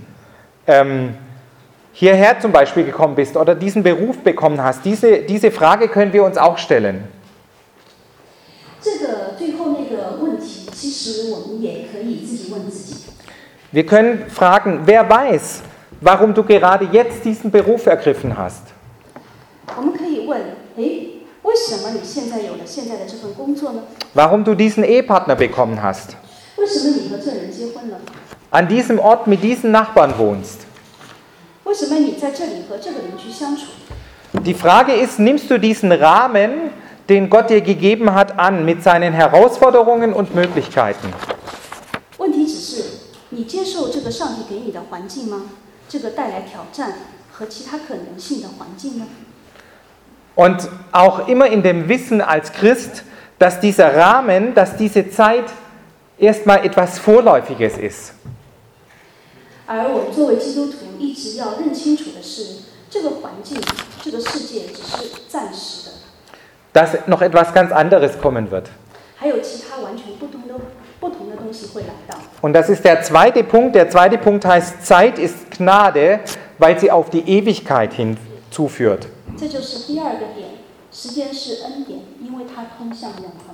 hierher zum Beispiel gekommen bist oder diesen Beruf bekommen hast, diese Frage können wir uns auch stellen. 这个最后那个问题，其实我们也可以自己问自己。 Wir können fragen, wer weiß, warum du gerade jetzt diesen Beruf ergriffen hast. 我们可以问，为什么你现在有了现在的这份工作呢？ Warum du diesen Ehepartner bekommen hast. 为什么你和这人结婚了？ An diesem Ort mit diesen Nachbarn wohnst. 为什么你在这里和这个邻居相处？ Die Frage ist, nimmst du diesen Rahmen, den Gott dir gegeben hat, an mit seinen Herausforderungen und Möglichkeiten? 问题只是你接受这个上帝给你的环境吗？这个带来挑战和其他可能性的环境呢？ Und auch immer in dem Wissen als Christ, dass dieser Rahmen, dass diese Zeit erstmal etwas Vorläufiges ist. 而我们作为基督徒，一直要认清楚的是，这个环境、这个世界只是暂时的， dass noch etwas ganz anderes kommen wird. 还有其他完全不同的东西会来到。 Und das ist der zweite Punkt. Der zweite Punkt heißt, Zeit ist Gnade, weil sie auf die Ewigkeit hinzuführt. 这就是第二个点，时间是恩典，因为它通向永恒。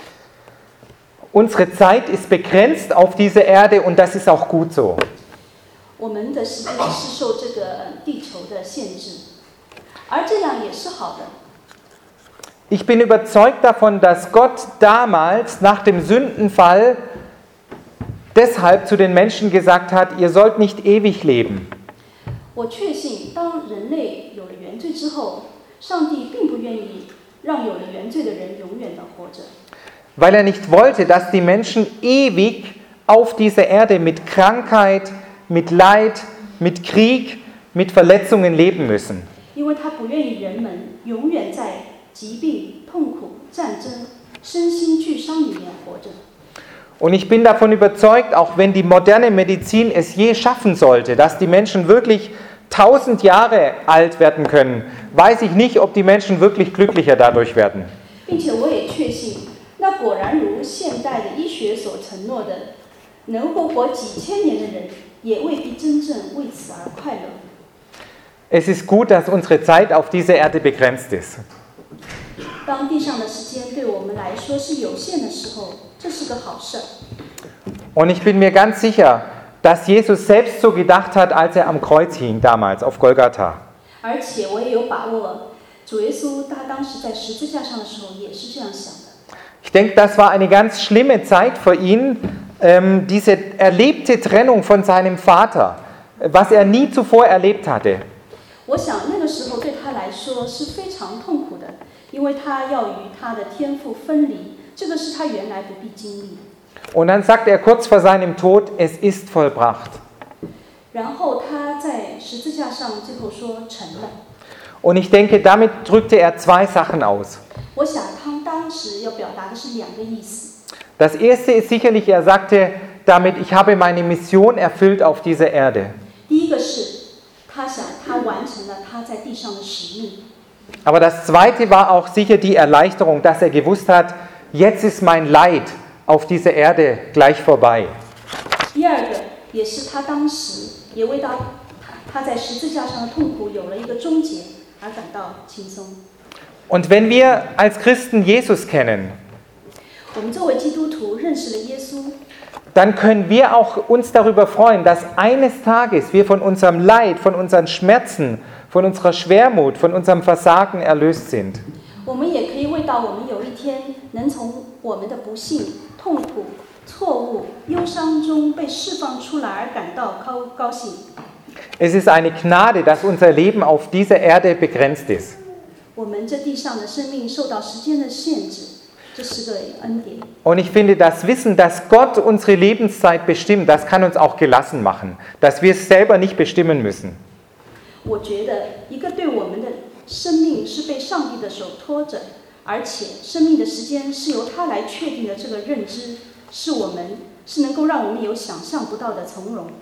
Unsere Zeit ist begrenzt auf dieser Erde und das ist auch gut so. 我们的时间是受这个地球的限制，而这样也是好的。 Ich bin überzeugt davon, dass Gott damals nach dem Sündenfall deshalb zu den Menschen gesagt hat, ihr sollt nicht ewig leben. 我确信，当人类有了原罪之后，上帝并不愿意让有了原罪的人永远的活着， Weil er nicht wollte, dass die Menschen ewig auf dieser Erde mit Krankheit, mit Leid, mit Krieg, mit Verletzungen leben müssen. 因为他不愿意人们永远在疾病、痛苦、战争、身心俱伤里面活着。 Und ich bin davon überzeugt, auch wenn die moderne Medizin es je schaffen sollte, dass die Menschen wirklich 1000 Jahre alt werden können, weiß ich nicht, ob die Menschen wirklich glücklicher dadurch werden. 并且我也确信，那果然如现代的医学所承诺的，能够活几千年的人，也未必真正为此而快乐。 Es ist gut, dass unsere Zeit auf dieser Erde begrenzt ist. 当地上的时间对我们来说是有限的时候，这是个好事。 Und ich bin mir ganz sicher, dass Jesus selbst so gedacht hat, als er am Kreuz hing damals auf Golgatha. 而且我也有把握，主耶稣他当时在十字架上的时候也是这样想的。 Ich denke, das war eine ganz schlimme Zeit für ihn, diese erlebte Trennung von seinem Vater, was er nie zuvor erlebt hatte. 我想那个时候对他来说是非常痛苦的，因为他要与他的天父分离，这个是他原来不必经历。 Und dann sagt er kurz vor seinem Tod, es ist vollbracht. 然后他在十字架上最后说成了。 Und ich denke, damit drückte er zwei Sachen aus. 我想他当时要表达的是两个意思。 Das erste ist sicherlich, er sagte damit, ich habe meine Mission erfüllt auf dieser Erde. 第一个是他想他完成了他在地上的使命。 Aber das zweite war auch sicher die Erleichterung, dass er gewusst hat, jetzt ist mein Leid auf dieser Erde gleich vorbei. 第二个也是他当时也为到他在十字架上的痛苦有了一个终结而感到轻松。 Und wenn wir als Christen Jesus kennen, 我们作为基督徒认识了耶稣， dann können wir auch uns darüber freuen, dass eines Tages wir von unserem Leid, von unseren Schmerzen, von unserer Schwermut, von unserem Versagen erlöst sind. 我们也可以为到我们有一天能从我们的不幸、痛苦、错误、忧伤中被释放出来而感到高兴。 Es ist eine Gnade, dass unser Leben auf dieser Erde begrenzt ist. 我们这地上的生命受到时间的限制，这是个恩典。 Und ich finde, das Wissen, dass Gott unsere Lebenszeit bestimmt, das kann uns auch gelassen machen, dass wir es selber nicht bestimmen müssen. 我觉得一个对我们的生命是被上帝的手托着，而且生命的时间是由他来确定的这个认知，是能够让我们有想象不到的从容。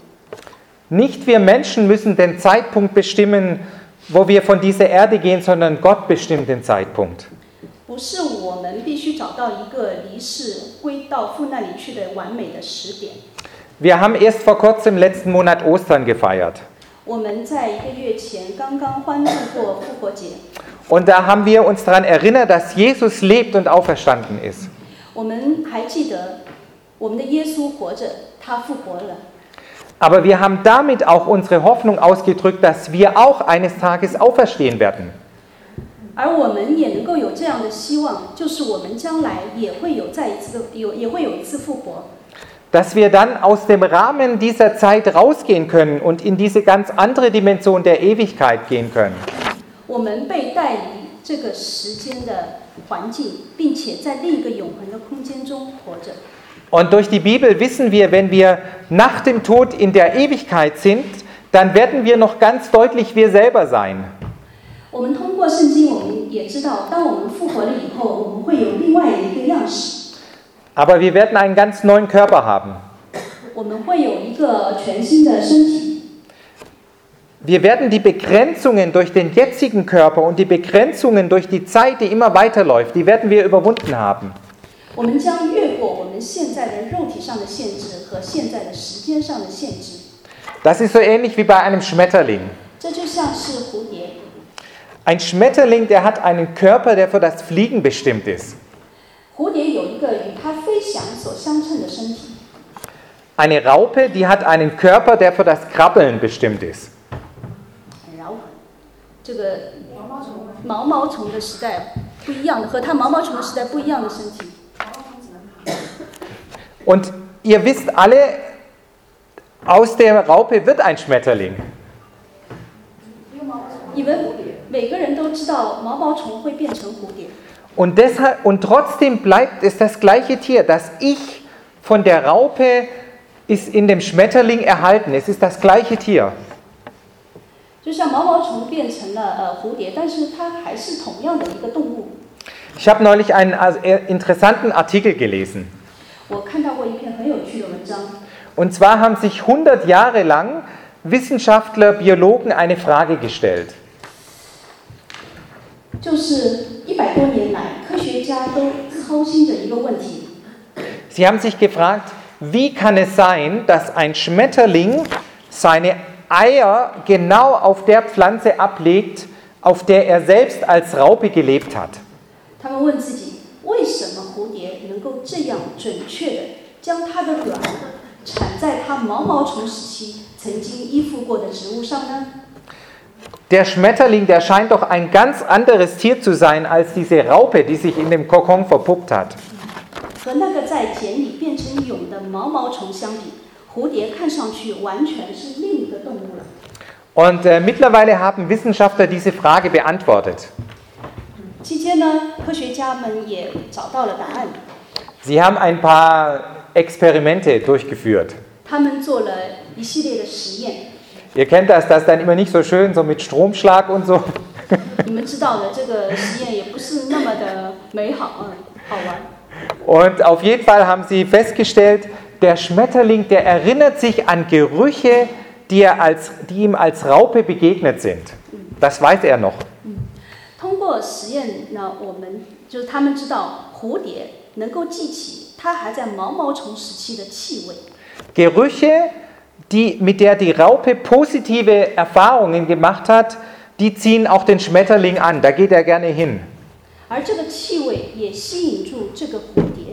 Nicht wir Menschen müssen den Zeitpunkt bestimmen, wo wir von dieser Erde gehen, sondern Gott bestimmt den Zeitpunkt. 不是我们必须找到一个离世归到父那里去的完美的时点。 Wir haben erst vor kurzem letzten Monat Ostern gefeiert. 我们在1个月前刚刚欢度过复活节， Und da haben wir uns daran erinnert, dass Jesus lebt und auferstanden ist. 我们还记得我们的耶稣活着，他复活了。 Aber wir haben damit auch unsere Hoffnung ausgedrückt, dass wir auch eines Tages auferstehen werden. 而我们也能够有这样的希望，就是我们将来也会有一次复活。 Dass wir dann aus dem Rahmen dieser Zeit rausgehen können und in diese ganz andere Dimension der Ewigkeit gehen können. 我们被带离这个时间的环境，并且在另一个永恒的空间中活着。 Und durch die Bibel wissen wir, wenn wir nach dem Tod in der Ewigkeit sind, dann werden wir noch ganz deutlich wir selber sein. 我们通过圣经，我们也知道，当我们复活了以后，我们会有另外一个样式。 Aber wir werden einen ganz neuen Körper haben. 我们会有一个全新的身体。 Wir werden die Begrenzungen durch den jetzigen Körper und die Begrenzungen durch die Zeit, die immer weiterläuft, die werden wir überwunden haben. 我们将越过我们现在的肉体上的限制和现在的时间上的限制。 Das ist so ähnlich wie bei einem Schmetterling. 这就像是蝴蝶。 Ein Schmetterling, der hat einen Körper, der für das Fliegen bestimmt ist. 蝴蝶有一个与它飞翔所相称的身体。 Eine Raupe, die hat einen Körper, der für das Krabbeln bestimmt ist. 这个毛毛虫的时代不一样的，和它毛毛虫的时代不一样的身体。 Und ihr wisst alle, aus der Raupe wird ein Schmetterling. 你们每个人都知道毛毛虫会变成蝴蝶。 Und trotzdem bleibt es das gleiche Tier. Das Ich von der Raupe ist in dem Schmetterling erhalten. Es ist das gleiche Tier. 就像毛毛虫变成了蝴蝶，但是它还是同样的一个动物。 Ich habe neulich einen interessanten Artikel gelesen. 我看到过一篇很有趣的文章。 Und zwar haben sich 100 Jahre lang Wissenschaftler, Biologen eine Frage gestellt. 就是100多年来，科学家都操心着一个问题。 Sie haben sich gefragt, wie kann es sein, dass ein Schmetterling seine Eier genau auf der Pflanze ablegt, auf der er selbst als Raupe gelebt hat. 他们问自己，为什么蝴蝶能够这样准确地将它的卵产在它毛毛虫时期曾经依附过的植物上呢？ Der Schmetterling, der scheint doch ein ganz anderes Tier zu sein als diese Raupe, die sich in dem Kokon verpuppt hat. 和那个在茧里变成蛹的毛毛虫相比，蝴蝶看上去完全是另一个动物了。 Und mittlerweile haben Wissenschaftler diese Frage beantwortet. 期间呢，科学家们也找到了答案。 Sie haben ein paar Experimente durchgeführt. 他们做了一系列的实验。 Ihr kennt das dann immer nicht so schön, so mit Stromschlag und so. 你们知道的，这个实验也不是那么的美好好玩。 Und auf jeden Fall haben sie festgestellt, der Schmetterling, der erinnert sich an Gerüche, die ihm als Raupe begegnet sind. Das weiß er noch. 通过实验呢，他们知道蝴蝶能够记起它还在毛毛虫时期的气味。 Gerüche, mit der die Raupe positive Erfahrungen gemacht hat, die ziehen auch den Schmetterling an. Da geht er gerne hin. 而这个气味也吸引住这个蝴蝶。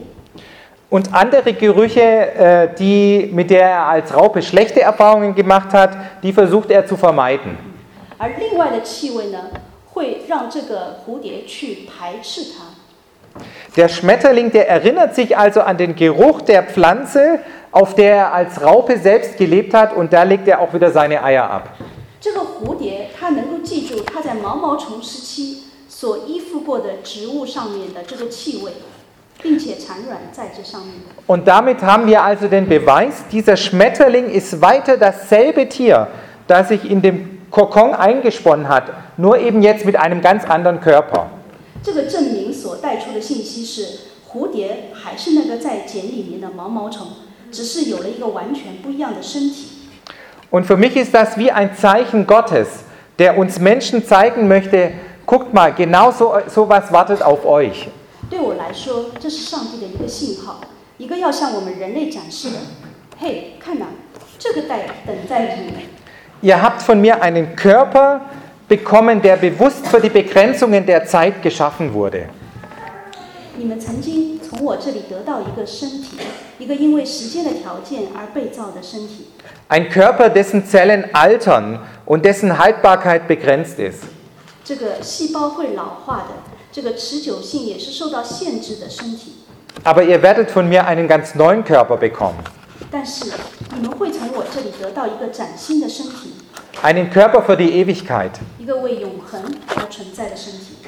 Und andere Gerüche, mit der er als Raupe schlechte Erfahrungen gemacht hat, die versucht er zu vermeiden. 而另外的气味呢，会让这个蝴蝶去排斥它。 Der Schmetterling, der erinnert sich also an den Geruch der Pflanze, auf der er als Raupe selbst gelebt hat, und da legt er auch wieder seine Eier ab. 这个蝴蝶它能够记住它在毛毛虫时期所依附过的植物上面的这个气味，并且产卵在这上面。 Und damit haben wir also den Beweis, dieser Schmetterling ist weiter dasselbe Tier, das sich in dem Kokon eingesponnen hat, nur eben jetzt mit einem ganz anderen Körper. 这个证明所带出的信息是，蝴蝶还是那个在茧里面的毛毛虫，只是有了一个完全不一样的身体。 Und für mich ist das wie ein Zeichen Gottes, der uns Menschen zeigen möchte, guckt mal, genau so was wartet auf euch. 对我来说，这是上帝的一个信号，一个要向我们人类展示的。嘿，看哪，这个等在你们。 Ihr habt von mir einen Körper bekommen, der bewusst für die Begrenzungen der Zeit geschaffen wurde. 你们曾经从我这里得到一个身体，一个因为时间的条件而被造的身体。 Ein Körper, dessen Zellen altern und dessen Haltbarkeit begrenzt ist. 这个细胞会老化的，这个持久性也是受到限制的身体。 Aber ihr werdet von mir einen ganz neuen Körper bekommen. 但是你们会从我这里得到一个崭新的身体， Einen Körper für die Ewigkeit. 一个为永恒而存在的身体。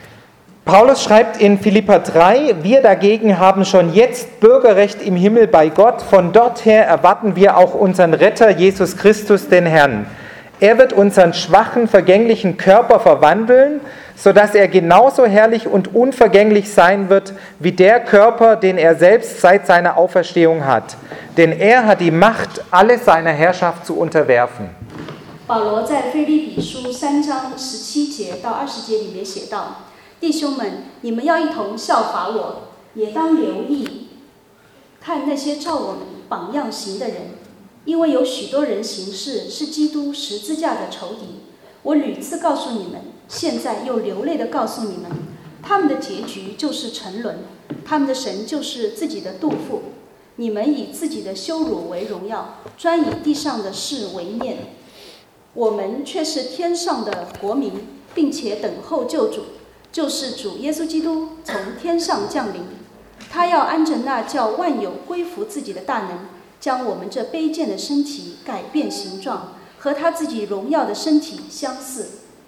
Paulus schreibt in Philipper 3, wir dagegen haben schon jetzt Bürgerrecht im Himmel bei Gott. Von dort her erwarten wir auch unseren Retter Jesus Christus, den Herrn. Er wird unseren schwachen, vergänglichen Körper verwandeln, sodass er genauso herrlich und unvergänglich sein wird wie der Körper, den er selbst seit seiner Auferstehung hat. Denn er hat die Macht, alles seiner Herrschaft zu unterwerfen. 保罗在腓立比书3章17节到20节里面写道：弟兄们，你们要一同效法我，也当留意看那些照我们榜样行的人，因为有许多人行事是基督十字架的仇敌。我屡次告诉你们，现在又流泪地告诉你们，他们的结局就是沉沦，他们的神就是自己的肚腹。你们以自己的羞辱为荣耀，专以地上的事为念。我们却是天上的国民，并且等候救主，就是主耶稣基督从天上降临。他要按着那叫万有归服自己的大能，将我们这卑贱的身体改变形状，和他自己荣耀的身体相似。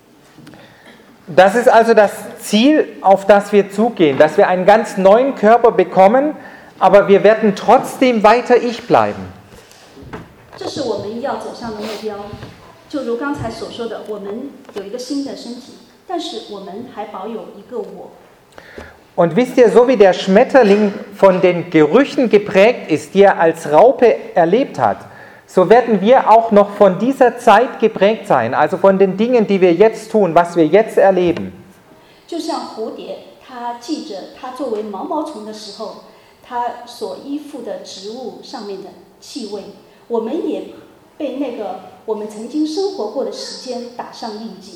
Das ist also das Ziel, auf das wir zugehen, dass wir einen ganz neuen Körper bekommen, aber wir werden trotzdem weiter Ich bleiben. 这是我们要走向的目标。就如刚才所说的，我们有一个新的身体，但是我们还保有一个我。 Und wisst ihr, so wie der Schmetterling von den Gerüchen geprägt ist, die er als Raupe erlebt hat, so werden wir auch noch von dieser Zeit geprägt sein, also von den Dingen, die wir jetzt tun, was wir jetzt erleben. 就像蝴蝶，它记着它作为毛毛虫的时候，它所依附的植物上面的气味，我们也被那个我们曾经生活过的时间打上印记。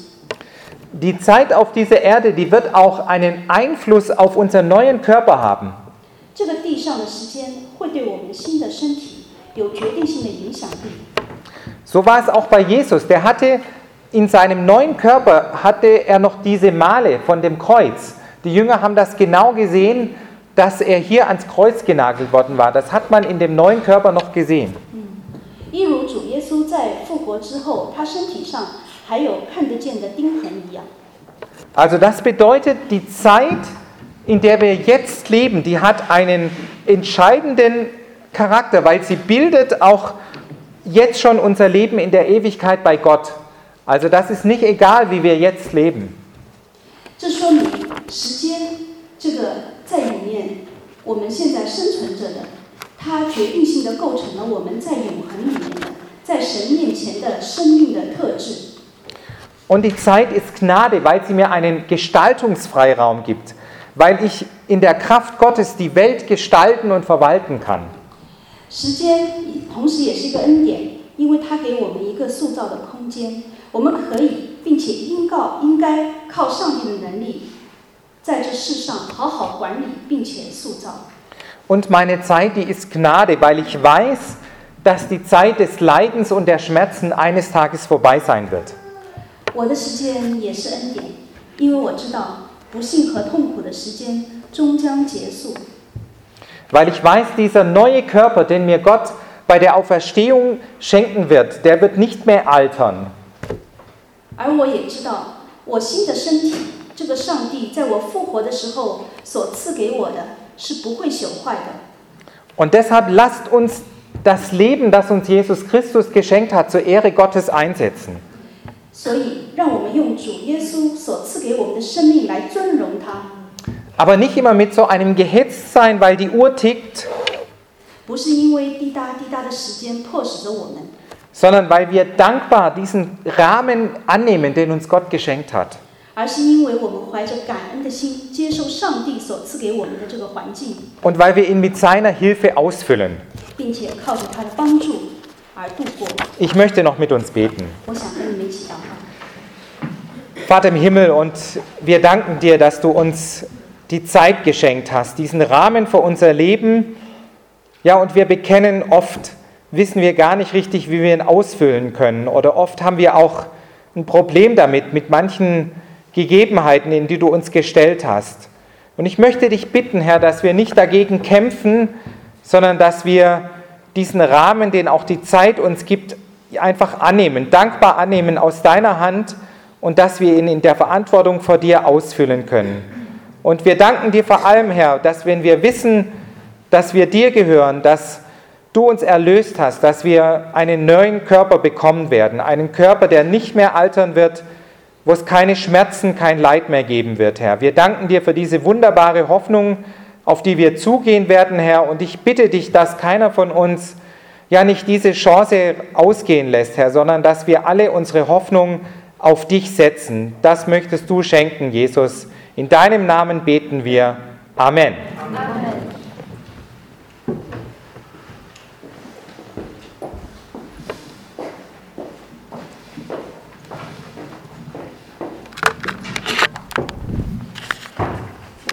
Die Zeit auf dieser Erde, die wird auch einen Einfluss auf unseren neuen Körper haben. 这个地上的时间会对我们新的身体有决定性的影响力。 So war es auch bei Jesus. Der hatte in seinem neuen Körper hatte er noch diese Male von dem Kreuz. Die Jünger haben das genau gesehen, dass er hier ans Kreuz genagelt worden war. Das hat man in dem neuen Körper noch gesehen. 一如主耶稣在复活之后，他身体上还有看得见的钉痕一样。 Also das bedeutet, die Zeit, in der wir jetzt leben, die hat einen entscheidenden Charakter, weil sie bildet auch jetzt schon unser Leben in der Ewigkeit bei Gott. Also das ist nicht egal, wie wir jetzt leben. 这说明时间这个在里面，我们现在生存着的，它决定性的构成了我们在永恒里面的，在神面前的生命的特质。 Und die Zeit ist Gnade, weil sie mir einen Gestaltungsfreiraum gibt, weil ich in der Kraft Gottes die Welt gestalten und verwalten kann. 时间同时也是一个恩典，因为它给我们一个塑造的空间，我们可以并且应该靠上帝的能力，在这世上好好管理并且塑造。 Und meine Zeit, die ist Gnade, weil ich weiß, dass die Zeit des Leidens und der Schmerzen eines Tages vorbei sein wird. 我的时间也是恩典，因为我知道不幸和痛苦的时间终将结束。 Weil ich weiß, dieser neue Körper, den mir Gott bei der Auferstehung schenken wird, der wird nicht mehr altern. 而我也知道，我新的身体，这个上帝在我复活的时候所赐给我的，是不会朽坏的。 Und deshalb lasst uns das Leben, das uns Jesus Christus geschenkt hat, zur Ehre Gottes einsetzen. 所以，让我们用主耶稣所赐给我们的生命来尊荣他。 Aber nicht immer mit so einem Gehetztsein, weil die Uhr tickt, 不是因为滴答滴答的时间迫使着我们， sondern weil wir dankbar diesen Rahmen annehmen, den uns Gott geschenkt hat. 而是因为我们怀着感恩的心，接受上帝所赐给我们的这个环境， Und weil wir ihn mit seiner Hilfe ausfüllen. 并且靠着他的帮助而度过。 Ich möchte noch mit uns beten. 我想跟你们一起祷告。 Vater im Himmel, und wir danken dir, dass du uns die Zeit geschenkt hast, diesen Rahmen für unser Leben. Ja, und wir bekennen, oft wissen wir gar nicht richtig, wie wir ihn ausfüllen können. Oder oft haben wir auch ein Problem damit, mit manchen Gegebenheiten, in die du uns gestellt hast. Und ich möchte dich bitten, Herr, dass wir nicht dagegen kämpfen, sondern dass wir diesen Rahmen, den auch die Zeit uns gibt, einfach annehmen, dankbar annehmen aus deiner Hand und dass wir ihn in der Verantwortung vor dir ausfüllen können. Und wir danken dir vor allem, Herr, dass wenn wir wissen, dass wir dir gehören, dass du uns erlöst hast, dass wir einen neuen Körper bekommen werden, einen Körper, der nicht mehr altern wird, wo es keine Schmerzen, kein Leid mehr geben wird, Herr. Wir danken dir für diese wunderbare Hoffnung, auf die wir zugehen werden, Herr. Und ich bitte dich, dass keiner von uns ja nicht diese Chance ausgehen lässt, Herr, sondern dass wir alle unsere Hoffnung auf dich setzen. Das möchtest du schenken, Jesus. In deinem Namen beten wir. Amen. Amen.